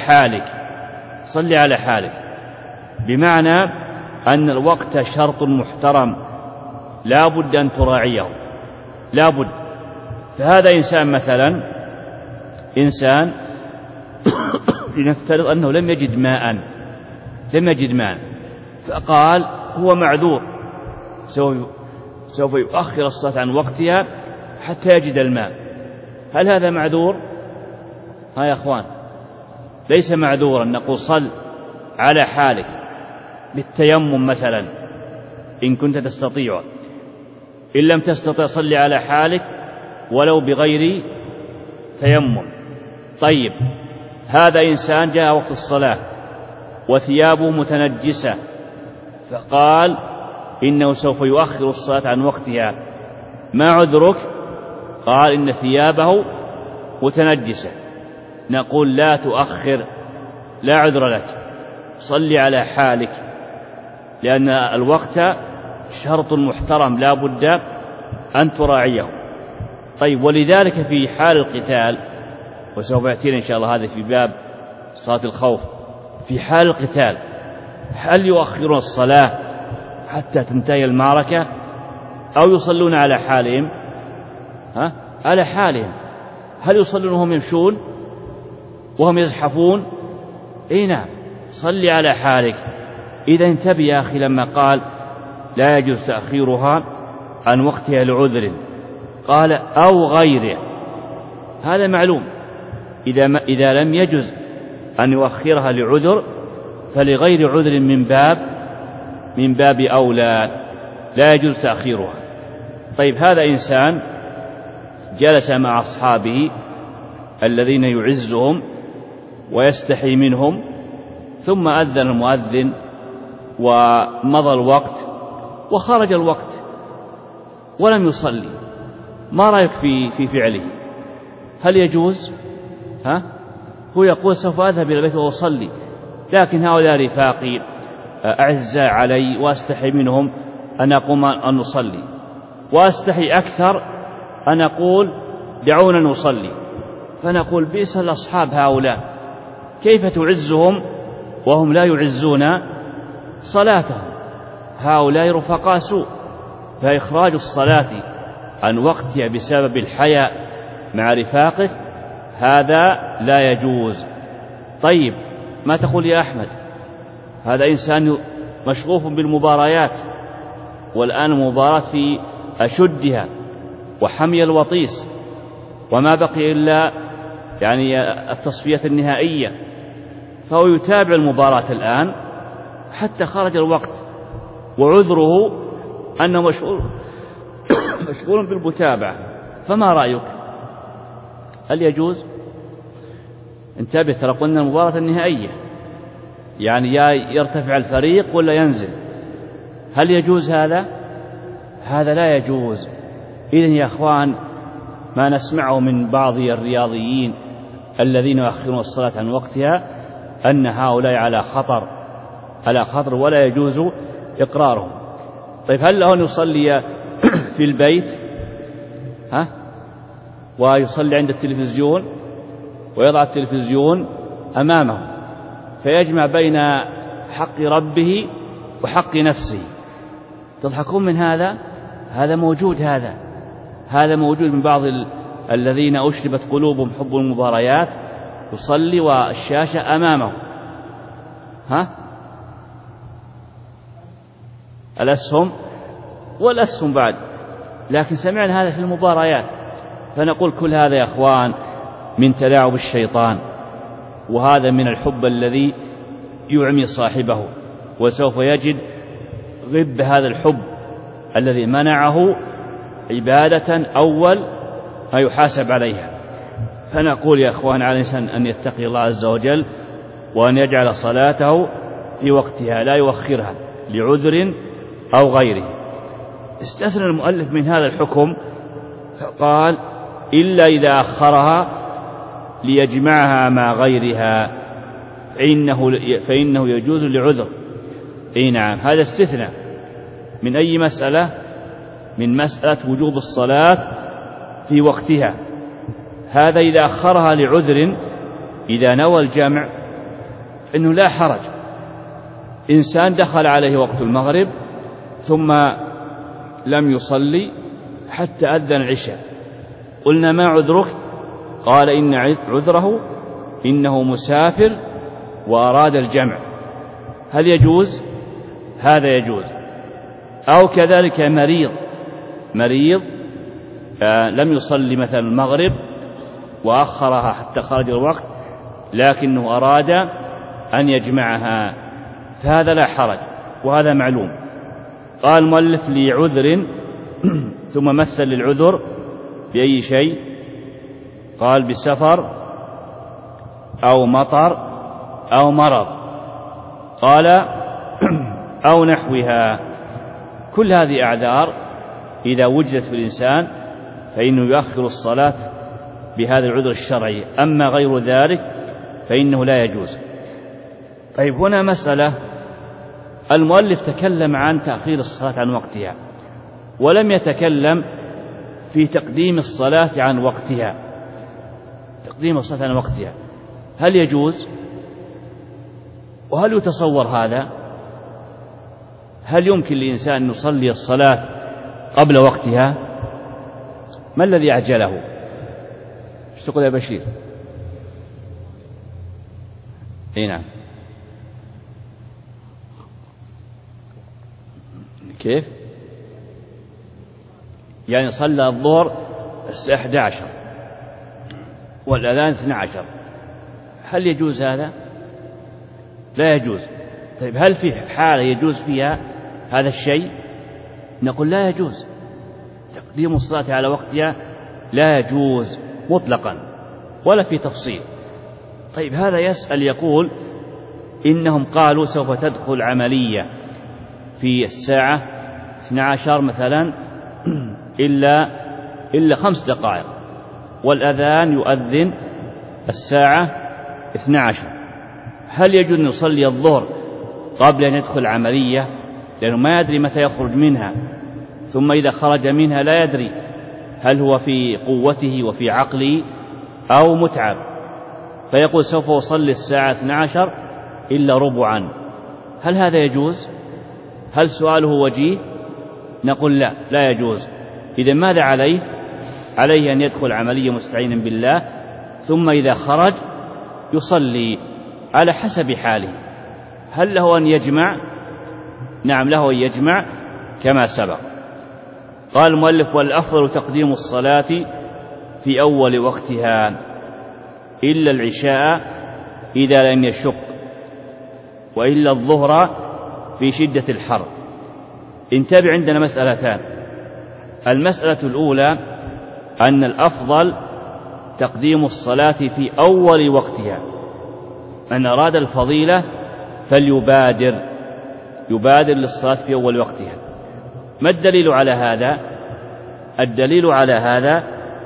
حالك، بمعنى أن الوقت شرط محترم لا بد أن تراعيه، لا بد. فهذا إنسان مثلا، لنفترض أنه لم يجد ماء، فقال هو معذور، سوف يؤخر الصلاة عن وقتها حتى يجد الماء. هل هذا معذور؟ يا أخوان، ليس معذورا. نقول صل على حالك بالتيمم مثلا إن كنت تستطيع، إن لم تستطع صل على حالك ولو بغير تيمم. طيب، هذا إنسان جاء وقت الصلاة وثيابه متنجسة، فقال إنه سوف يؤخر الصلاة عن وقتها، ما عذرك؟ قال إن ثيابه متنجسة. نقول لا تؤخر، لا عذر لك، صل على حالك، لأن الوقت شرط محترم لا بد أن تراعيه. طيب، ولذلك في حال القتال، وسوف يأتينا إن شاء الله هذا في باب صلاة الخوف، في حال القتال هل يؤخرون الصلاة حتى تنتهي المعركة أو يصلون على حالهم؟ على حالهم. هل يصلون وهم يمشون وهم يزحفون؟ نعم، صل على حالك. إذا انتبه يا أخي لما قال لا يجوز تأخيرها عن وقتها لعذر، قال أو غيره، هذا معلوم. إذا لم يجوز أن يؤخرها لعذر فلغير عذر من باب أولى لا يجوز تأخيرها. طيب، هذا إنسان جلس مع أصحابه الذين يعزهم ويستحي منهم، ثم أذن المؤذن ومضى الوقت وخرج الوقت ولم يصلي، ما رأيك في فعله؟ هل يجوز؟ هو يقول سوف أذهب إلى البيت وأصلي، لكن هؤلاء رفاقي أعزاء علي وأستحي منهم أن أقوم أن نصلي، وأستحي أكثر أن أقول دعونا نصلي. فنقول بئس الأصحاب هؤلاء، كيف تعزهم وهم لا يعزون صلاتهم؟ هؤلاء رفقاء سوء. فإخراج الصلاة عن وقتها بسبب الحياء مع رفاقك هذا لا يجوز. طيب، ما تقول يا أحمد؟ هذا إنسان مشغوف بالمباريات، والآن المباراة في أشدها وحمي الوطيس، وما بقي إلا التصفية النهائية، فهو يتابع المباراة الآن حتى خرج الوقت، وعذره أنه مشغول بالمتابعة. فما رأيك؟ هل يجوز؟ انتبه، ترى قلنا المباراة النهائية، يا يرتفع الفريق ولا ينزل. هل يجوز هذا؟ هذا لا يجوز. إذن يا أخوان، ما نسمعه من بعض الرياضيين الذين يؤخرون الصلاة عن وقتها أن هؤلاء على خطر ولا يجوز إقرارهم. طيب، هل له أن يصلي في البيت ويصلي عند التلفزيون ويضع التلفزيون أمامه فيجمع بين حق ربه وحق نفسه؟ تضحكون من هذا؟ هذا موجود، هذا موجود من بعض الذين أشربت قلوبهم حب المباريات، يصلي والشاشة أمامه، الأسهم والأسهم بعد، لكن سمعنا هذا في المباريات. فنقول كل هذا يا أخوان من تلاعب الشيطان، وهذا من الحب الذي يعمي صاحبه، وسوف يجد غب هذا الحب الذي منعه عبادة أول ما يحاسب عليها. فنقول يا أخوان على الإنسان أن يتقي الله عز وجل وأن يجعل صلاته في وقتها لا يؤخرها لعذر أو غيره. استثنى المؤلف من هذا الحكم فقال إلا إذا أخرها ليجمعها مع غيرها فإنه يجوز لعذر. نعم، هذا استثنى من أي مسألة؟ من مسألة وجوب الصلاة في وقتها. هذا إذا أخرها لعذر، إذا نوى الجمع فإنه لا حرج. إنسان دخل عليه وقت المغرب ثم لم يصلي حتى أذن العشاء، قلنا ما عذرك؟ قال إن عذره إنه مسافر وأراد الجمع. هل يجوز؟ هذا يجوز. أو كذلك مريض لم يصلي مثلا المغرب وأخرها حتى خرج الوقت لكنه أراد أن يجمعها، فهذا لا حرج، وهذا معلوم. قال المؤلف لعذر ثم مثل للعذر بأي شيء؟ قال بسفر أو مطر أو مرض. قال أو نحوها. كل هذه أعذار إذا وجدت في الإنسان فإنه يؤخر الصلاة بهذا العذر الشرعي، أما غير ذلك فإنه لا يجوز. طيب، هنا مسألة، المؤلف تكلم عن تأخير الصلاة عن وقتها ولم يتكلم في تقديم الصلاة عن وقتها. تقديم الصلاة عن وقتها هل يجوز؟ وهل يتصور هذا؟ هل يمكن للإنسان أن يصلي الصلاة قبل وقتها؟ ما الذي أعجله؟ ايش تقول يا بشير؟ اي نعم. كيف؟ يعني صلى الظهر الساعة 11 والأذان 12، هل يجوز هذا؟ لا يجوز. طيب، هل في حالة يجوز فيها هذا الشيء؟ نقول لا يجوز. تقديم الصلاة على وقتها لا يجوز مطلقا ولا في تفصيل. طيب، هذا يسأل يقول إنهم قالوا سوف تدخل عملية في الساعة 12 مثلا إلا 5 دقائق، والأذان يؤذن الساعة 12، هل يجوز أن يصلي الظهر قبل أن يدخل عملية؟ لأنه ما يدري متى يخرج منها، ثم إذا خرج منها لا يدري هل هو في قوته وفي عقله أو متعب، فيقول سوف أصلي الساعة 12 إلا ربعا. هل هذا يجوز؟ هل سؤاله وجيه؟ نقول لا، لا يجوز. إذا ماذا عليه؟ عليه أن يدخل عملية مستعينا بالله، ثم إذا خرج يصلي على حسب حاله. هل له أن يجمع؟ نعم، له أن يجمع كما سبق. قال المؤلف: والأفضل تقديم الصلاة في أول وقتها إلا العشاء إذا لم يشق، وإلا الظهر في شدة الحر. انتبه، عندنا مسألتان. المسألة الأولى أن الأفضل تقديم الصلاة في أول وقتها، من أراد الفضيلة يبادر للصلاة في أول وقتها. ما الدليل على هذا؟ الدليل على هذا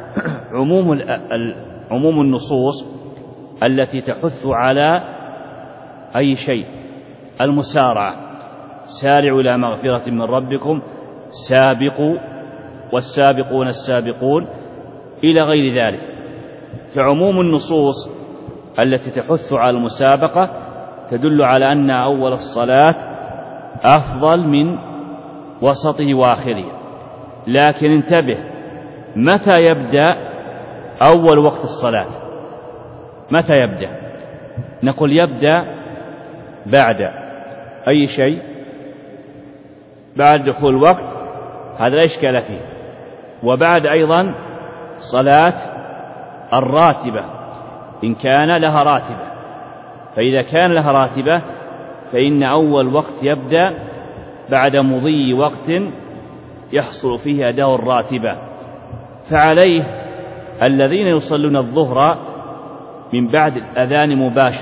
عموم النصوص التي تحث على أي شيء، المسارعة: سارعوا إلى مغفرة من ربكم، سابقوا، والسابقون السابقون، إلى غير ذلك. فعموم النصوص التي تحث على المسابقة تدل على أن أول الصلاة أفضل من وسطه وآخره. لكن انتبه، متى يبدأ أول وقت الصلاة؟ متى يبدأ؟ نقول يبدأ بعد أي شيء، بعد دخول الوقت، هذا لا إشكال فيه، وبعد أيضا صلاة الراتبة إن كان لها راتبة. فإذا كان لها راتبة فإن أول وقت يبدأ بعد مضي وقت يحصل فيه أداء الراتبة. فعليه الذين يصلون الظهر من بعد الأذان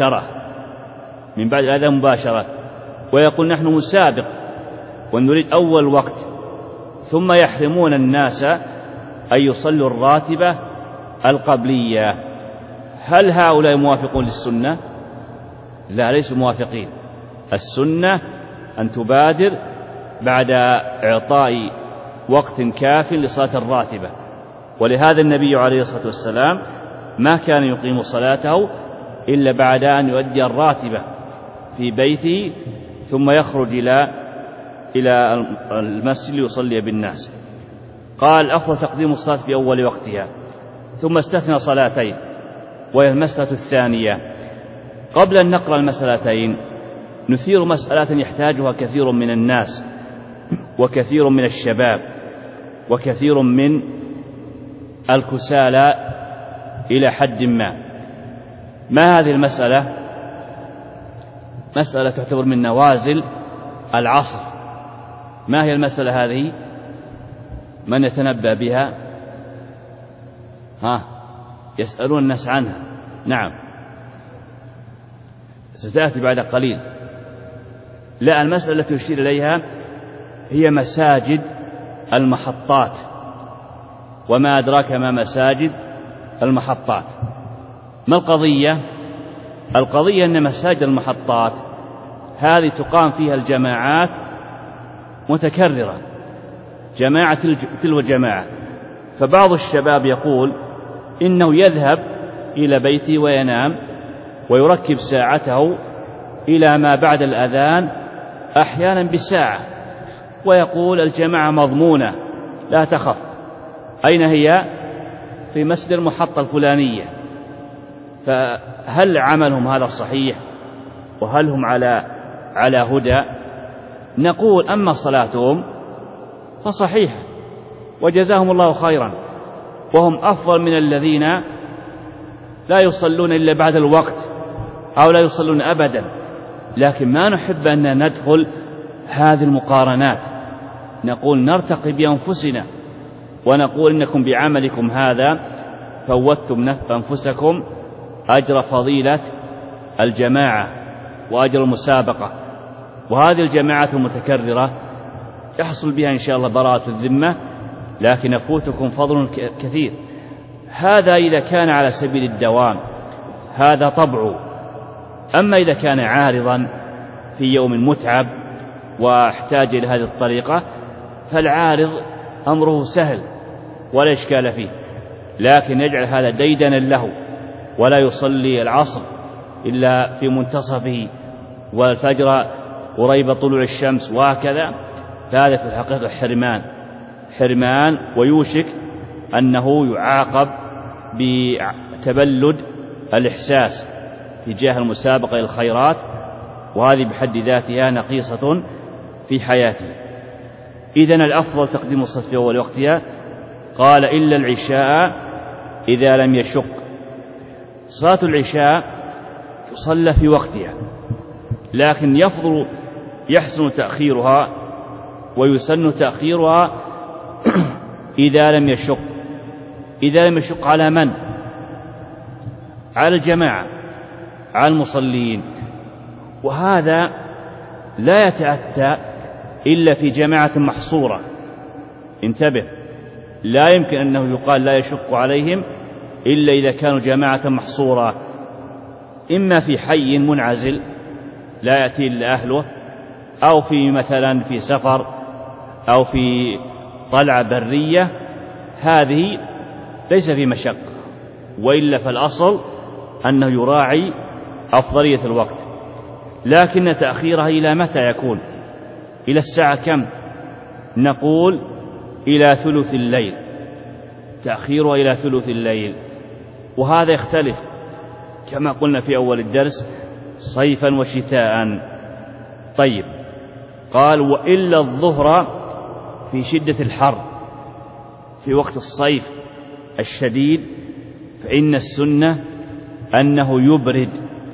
مباشرة، ويقول نحن مسابق ونريد أول وقت، ثم يحرمون الناس أن يصلوا الراتبة القبلية. هل هؤلاء موافقون للسنة؟ لا، ليسوا موافقين. السنة أن تبادر بعد إعطاء وقت كاف لصلاة الراتبة، ولهذا النبي عليه الصلاة والسلام ما كان يقيم صلاته إلا بعد أن يؤدي الراتبة في بيته، ثم يخرج إلى المسجد ليصلي بالناس. قال: أفضل تقديم الصلاة في أول وقتها، ثم استثنى صلاتين، وهي المسألة الثانية. قبل أن نقرأ المسألتين نثير مسألة يحتاجها كثير من الناس وكثير من الشباب وكثير من الكسالى إلى حد ما هذه المسألة؟ مسألة تعتبر من نوازل العصر. ما هي المسألة هذه؟ من يتنبأ بها؟ يسألون الناس عنها. نعم. ستأتي بعد قليل. لا، المسألة التي يشير إليها هي مساجد المحطات. وما أدراك ما مساجد المحطات. ما القضية؟ القضية أن مساجد المحطات هذه تقام فيها الجماعات متكررة، جماعة تلو جماعة. فبعض الشباب يقول إنه يذهب إلى بيته وينام ويركب ساعته إلى ما بعد الأذان، أحيانا بساعة، ويقول الجماعة مضمونة لا تخف. أين هي؟ في مسجد المحطة الفلانية. فهل عملهم هذا صحيح؟ وهل هم على هدى؟ نقول أما صلاتهم فصحيحة وجزاهم الله خيرا، وهم أفضل من الذين لا يصلون إلا بعد الوقت أو لا يصلون أبدا. لكن ما نحب أن ندخل هذه المقارنات، نقول نرتقي بأنفسنا ونقول إنكم بعملكم هذا فوتم أنفسكم أجر فضيلة الجماعة وأجر المسابقة. وهذه الجماعات المتكررة يحصل بها إن شاء الله براءة الذمة، لكن يفوتكم فضل كثير. هذا إذا كان على سبيل الدوام هذا طبعه. أما إذا كان عارضا في يوم متعب واحتاج إلى هذه الطريقة فالعارض أمره سهل ولا إشكال فيه، لكن يجعل هذا ديدنا له ولا يصلي العصر إلا في منتصفه والفجر قريب طلوع الشمس وهكذا، فهذا في الحقيقة حرمان ويوشك أنه يعاقب بتبلد الإحساس تجاه المسابقة إلى الخيرات، وهذه بحد ذاتها نقيصة في حياته. إذن الأفضل تقديم الصلاة في أول وقتها. قال إلا العشاء إذا لم يشق. صلاة العشاء تصلى في وقتها، لكن يحسن تأخيرها ويسن تأخيرها إذا لم يشق. إذا لم يشق على من؟ على الجماعة، على المصلين. وهذا لا يتأتى إلا في جماعة محصورة. انتبه، لا يمكن أنه يقال لا يشق عليهم إلا إذا كانوا جماعة محصورة، إما في حي منعزل لا يأتي إلا أهله، أو في مثلا في سفر أو في طلعة برية، هذه ليس في مشقة. وإلا فالأصل أنه يراعي أفضلية الوقت. لكن تأخيرها إلى متى يكون؟ إلى الساعة كم؟ نقول إلى ثلث الليل، تأخيرها إلى ثلث الليل. وهذا يختلف كما قلنا في أول الدرس صيفا وشتاء. طيب، قال وإلا الظهر في شدة الحر في وقت الصيف الشديد فإن السنة أنه يبرد.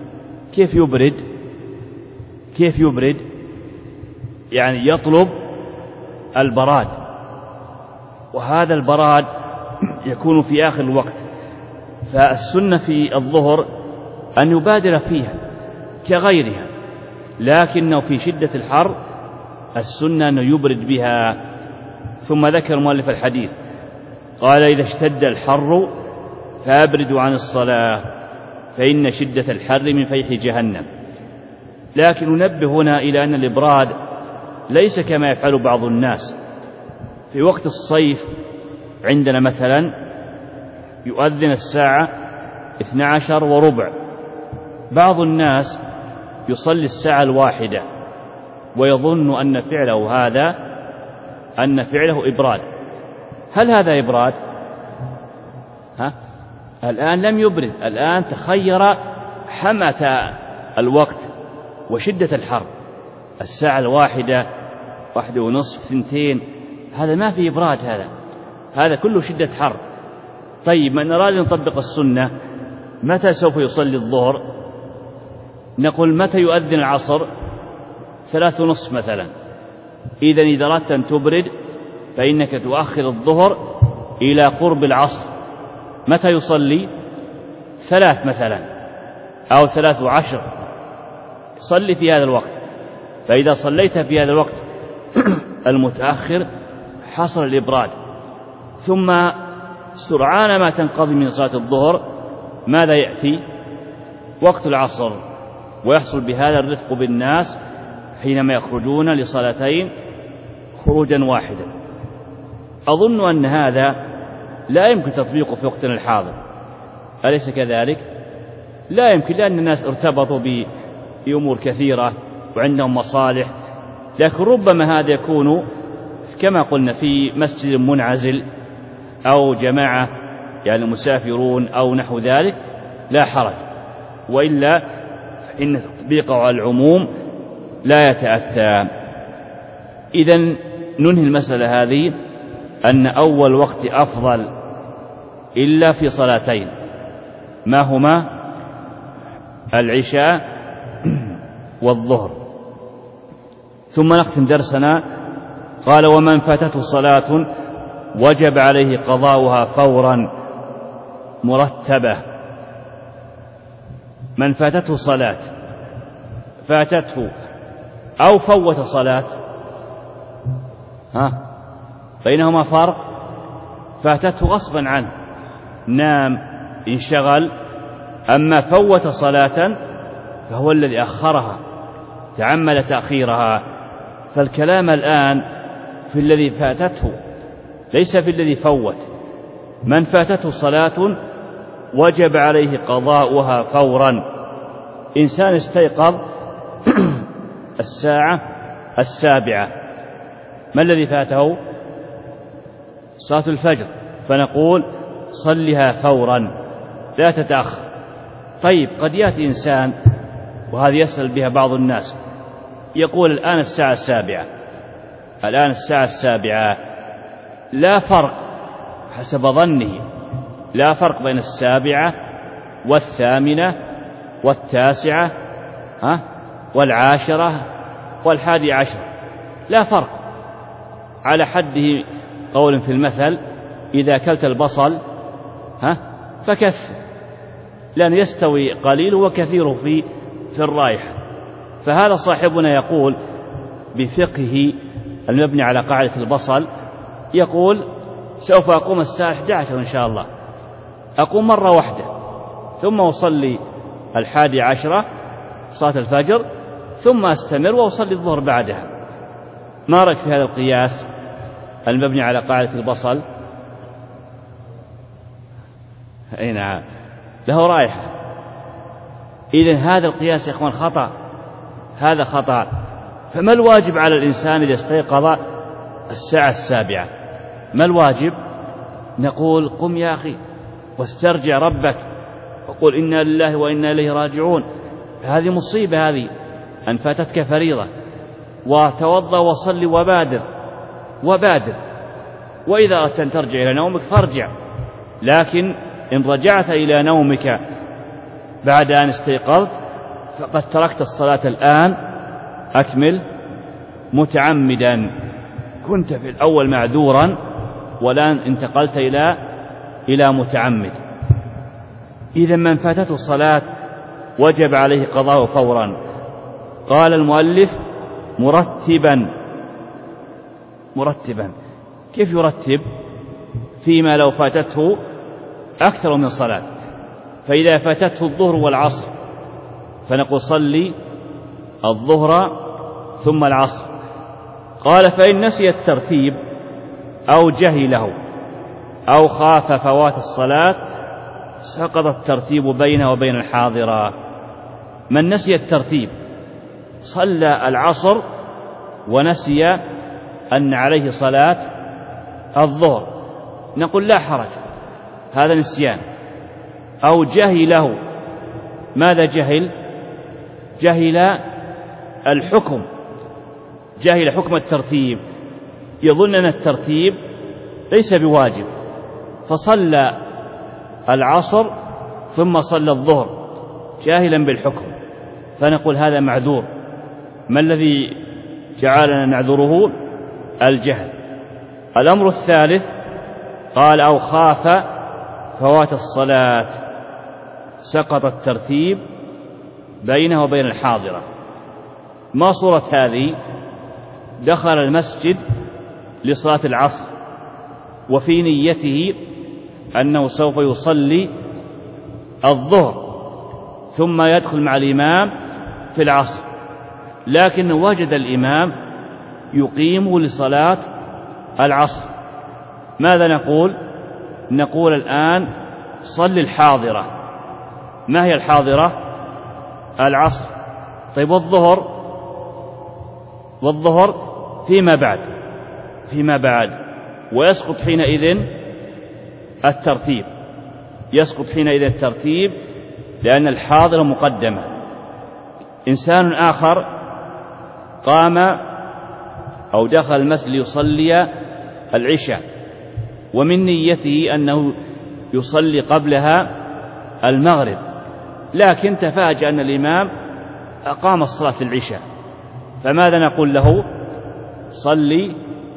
كيف يبرد؟ يعني يطلب البراد، وهذا البراد يكون في آخر الوقت. فالسنة في الظهر أن يبادر فيها كغيرها، لكنه في شدة الحر السنة أنه يبرد بها. ثم ذكر مؤلف الحديث قال إذا اشتد الحر فأبردوا عن الصلاة فإن شدة الحر من فيح جهنم. لكن ننبه هنا إلى أن الإبراد ليس كما يفعل بعض الناس. في وقت الصيف عندنا مثلا يؤذن الساعة 12:15، بعض الناس يصلي الساعة 1 ويظن أن فعله هذا إبراد. هل هذا إبراد؟ الآن لم يبرد، الآن تخير حمة الوقت وشدة الحر. الساعة 1، 1:30، 2، هذا ما في إبراد، هذا كله شدة حر. طيب، من أراد أن يطبق السنة متى سوف يصلي الظهر؟ نقول متى يؤذن العصر؟ 3:30 مثلا. إذا أردت أن تبرد فإنك تؤخر الظهر إلى قرب العصر. متى يصلي؟ 3 مثلا أو 3:10. صلي في هذا الوقت. فإذا صليت في هذا الوقت المتأخر حصل الإبراد، ثم سرعان ما تنقضي من صلاة الظهر ماذا يأتي؟ وقت العصر، ويحصل بهذا الرفق بالناس حينما يخرجون لصلاتين خروجا واحدا. أظن أن هذا لا يمكن تطبيقه في وقتنا الحاضر، أليس كذلك؟ لا يمكن، لأن الناس ارتبطوا بأمور كثيرة وعندهم مصالح، لكن ربما هذا يكون كما قلنا في مسجد منعزل أو جماعة يعني مسافرون أو نحو ذلك لا حرج، وإلا فإن تطبيقه على العموم لا يتأتى. إذن ننهي المسألة هذه أن أول وقت أفضل إلا في صلاتين، ما هما؟ العشاء والظهر. ثم نختم درسنا. قال: ومن فاتته صلاة وجب عليه قضاؤها فورا مرتبة. من فاتته صلاة، فاتته أو فوت صلاة، بينهما فرق. فاتته غصبا عنه، نام، انشغل. أما فوت صلاة فهو الذي أخرها، تعمل تأخيرها. فالكلام الآن في الذي فاتته ليس في الذي فوت. من فاتته صلاة وجب عليه قضاؤها فورا. إنسان استيقظ الساعة 7، ما الذي فاته؟ صلاة الفجر، فنقول صلها فورا لا تتأخر. طيب، قد يأتي إنسان، وهذه يسأل بها بعض الناس، يقول الآن الساعة 7، الآن الساعة 7، لا فرق حسب ظنه، لا فرق بين 7 و8 و9 و10 و11، لا فرق. على حده قول في المثل: إذا أكلت البصل فكثر، لأن يستوي قليل وكثير في الرائحة. فهذا صاحبنا يقول بفقهه المبني على قاعدة البصل، يقول: سوف أقوم الساعة 11 إن شاء الله، أقوم مرة واحدة ثم أصلي 11 صلاة الفجر، ثم أستمر وأصلي الظهر بعدها. ما رأيك في هذا القياس المبني على قاعدة البصل؟ أي نعم، له رائحة. إذن هذا القياس يا إخوان خطأ، هذا خطأ. فما الواجب على الإنسان إذا استيقظ الساعة 7؟ ما الواجب؟ نقول: قم يا أخي واسترجع ربك وقل إنا لله وإنا إليه راجعون. هذه مصيبة، هذه أن فاتتك فريضة. وتوضأ وصلي وبادر. وإذا أردت أن ترجع إلى نومك فارجع، لكن إن رجعت إلى نومك بعد أن استيقظت فقد تركت الصلاة الآن. أكمل متعمدا، كنت في الأول معذورا والآن انتقلت إلى متعمد. إذا من فاتته الصلاة وجب عليه قضاء فورا. قال المؤلف: مرتبا. كيف يرتب فيما لو فاتته أكثر من صلاة؟ فإذا فاتته الظهر والعصر فنقول صلي الظهر ثم العصر. قال: فإن نسي الترتيب أو جهله أو خاف فوات الصلاة سقط الترتيب بينه وبين الحاضرة. من نسي الترتيب صلى العصر ونسي أن عليه صلاة الظهر، نقول لا حرج، هذا نسيان. أو جهله، ماذا جهل؟ جهل الحكم، جهل حكم الترتيب، يظن أن الترتيب ليس بواجب، فصلى العصر ثم صلى الظهر جاهلا بالحكم، فنقول هذا معذور. ما الذي جعلنا نعذره؟ الجهل. الأمر الثالث قال: أو خاف فوات الصلاة سقط الترتيب بينه وبين الحاضرة. ما صورة هذه؟ دخل المسجد لصلاة العصر وفي نيته أنه سوف يصلي الظهر ثم يدخل مع الإمام في العصر، لكن وجد الإمام يقيم لصلاة العصر. ماذا نقول؟ نقول الآن صل الحاضرة. ما هي الحاضرة؟ العصر. طيب والظهر فيما بعد ويسقط حينئذ الترتيب لأن الحاضرة مقدمة. إنسان آخر قام أو دخل المسجد ليصلي العشاء ومن نيته أنه يصلي قبلها المغرب، لكن تفاجأ أن الإمام أقام الصلاة العشاء، فماذا نقول له؟ صلي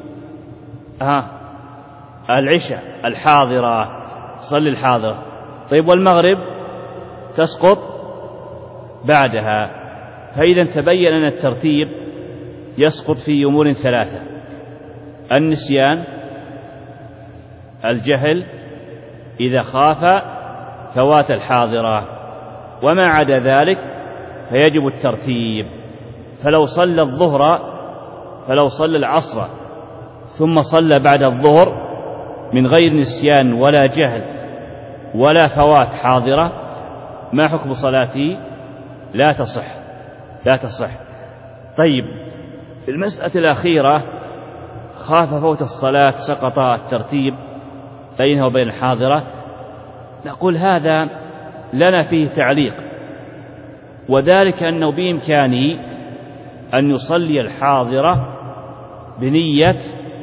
العشاء الحاضرة، صلي الحاضرة. طيب والمغرب تسقط بعدها. فإذا تبين أن الترتيب يسقط في أمور ثلاثة: النسيان، الجهل إذا خاف فوات الحاضرة، وما عدا ذلك فيجب الترتيب. فلو صلى العصر ثم صلى بعد الظهر من غير نسيان ولا جهل ولا فوات حاضرة، ما حكم صلاته؟ لا تصح. طيب في المسألة الأخيرة خاف فوت الصلاة، سقط الترتيب بينها وبين الحاضرة، نقول هذا لنا فيه تعليق، وذلك أنه بإمكانه أن يصلي الحاضرة بنية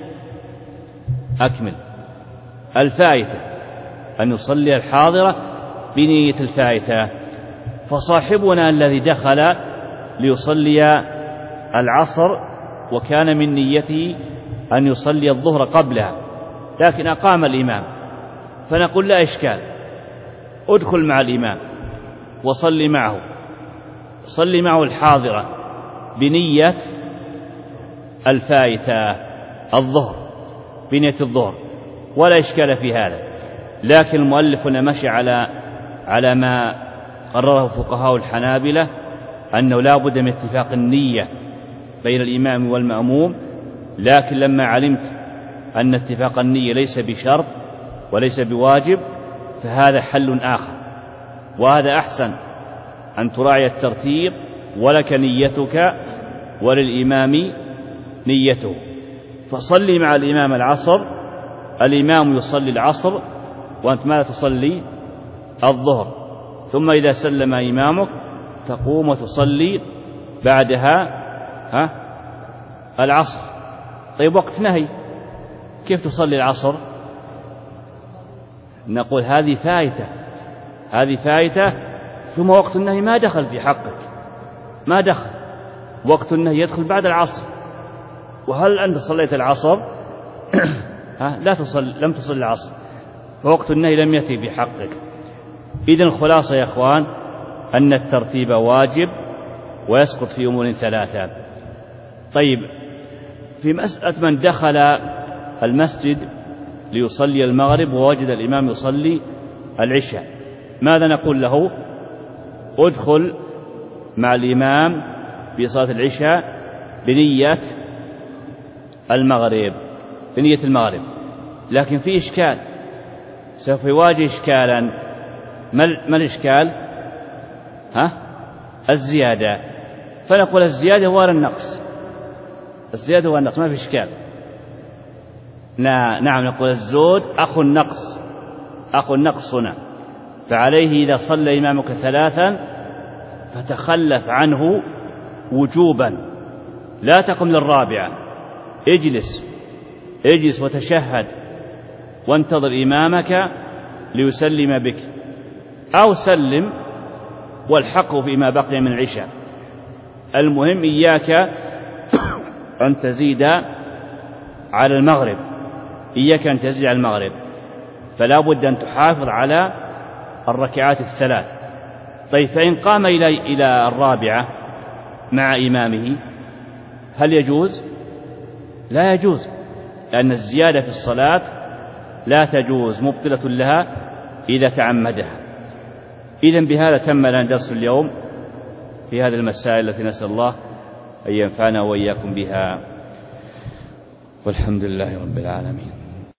الفائتة، أن يصلي الحاضرة بنية الفائتة. فصاحبنا الذي دخل ليصلي العصر وكان من نيته أن يصلي الظهر قبلها، لكن أقام الإمام، فنقول لا إشكال، ادخل مع الإمام وصلي معه الحاضرة بنية الفائتة بنية الظهر، ولا إشكال في هذا. لكن المؤلف مشي على ما قرره فقهاء الحنابلة، أنه لا بد من اتفاق النية بين الإمام والمأموم، لكن لما علمت أن اتفاق النية ليس بشرط وليس بواجب فهذا حل آخر، وهذا أحسن، أن تراعي الترتيب، ولك نيتك وللإمام نيته. فصلي مع الإمام العصر، الإمام يصلي العصر وأنت ماذا تصلي؟ الظهر، ثم إذا سلم إمامك تقوم وتصلي بعدها العصر. طيب وقت نهي كيف تصلي العصر؟ نقول هذه فائتة، ثم وقت النهي ما دخل في حقك، ما دخل، وقت النهي يدخل بعد العصر. وهل أنت صليت العصر؟ لم تصلي العصر، فوقت النهي لم يأتي في حقك. إذن الخلاصة يا أخوان أن الترتيب واجب ويسقط في أمور ثلاثة. طيب في مسألة من دخل المسجد ليصلي المغرب ووجد الإمام يصلي العشاء، ماذا نقول له؟ ادخل مع الإمام في صلاة العشاء بنية المغرب، لكن في إشكال، سوف يواجه إشكالا. ما الإشكال؟ الزيادة. فنقول الزيادة هو النقص، ما في إشكال. نعم نقول الزود أخو النقص هنا، فعليه إذا صلى إمامك 3 فتخلف عنه وجوبا، لا تقم للرابعة، اجلس وتشهد وانتظر إمامك ليسلم بك، أو سلم والحقه فيما بقي من العشاء. المهم إياك أن تزيد على المغرب، فلا بد أن تحافظ على الركعات 3. طيب فإن قام إلى الرابعة مع إمامه هل يجوز؟ لا يجوز، لأن الزيادة في الصلاة لا تجوز، مبطلة لها إذا تعمدها. إذن بهذا تم لنا درس اليوم في هذه المسائل التي نسأل الله أن ينفعنا وإياكم بها، والحمد لله رب العالمين.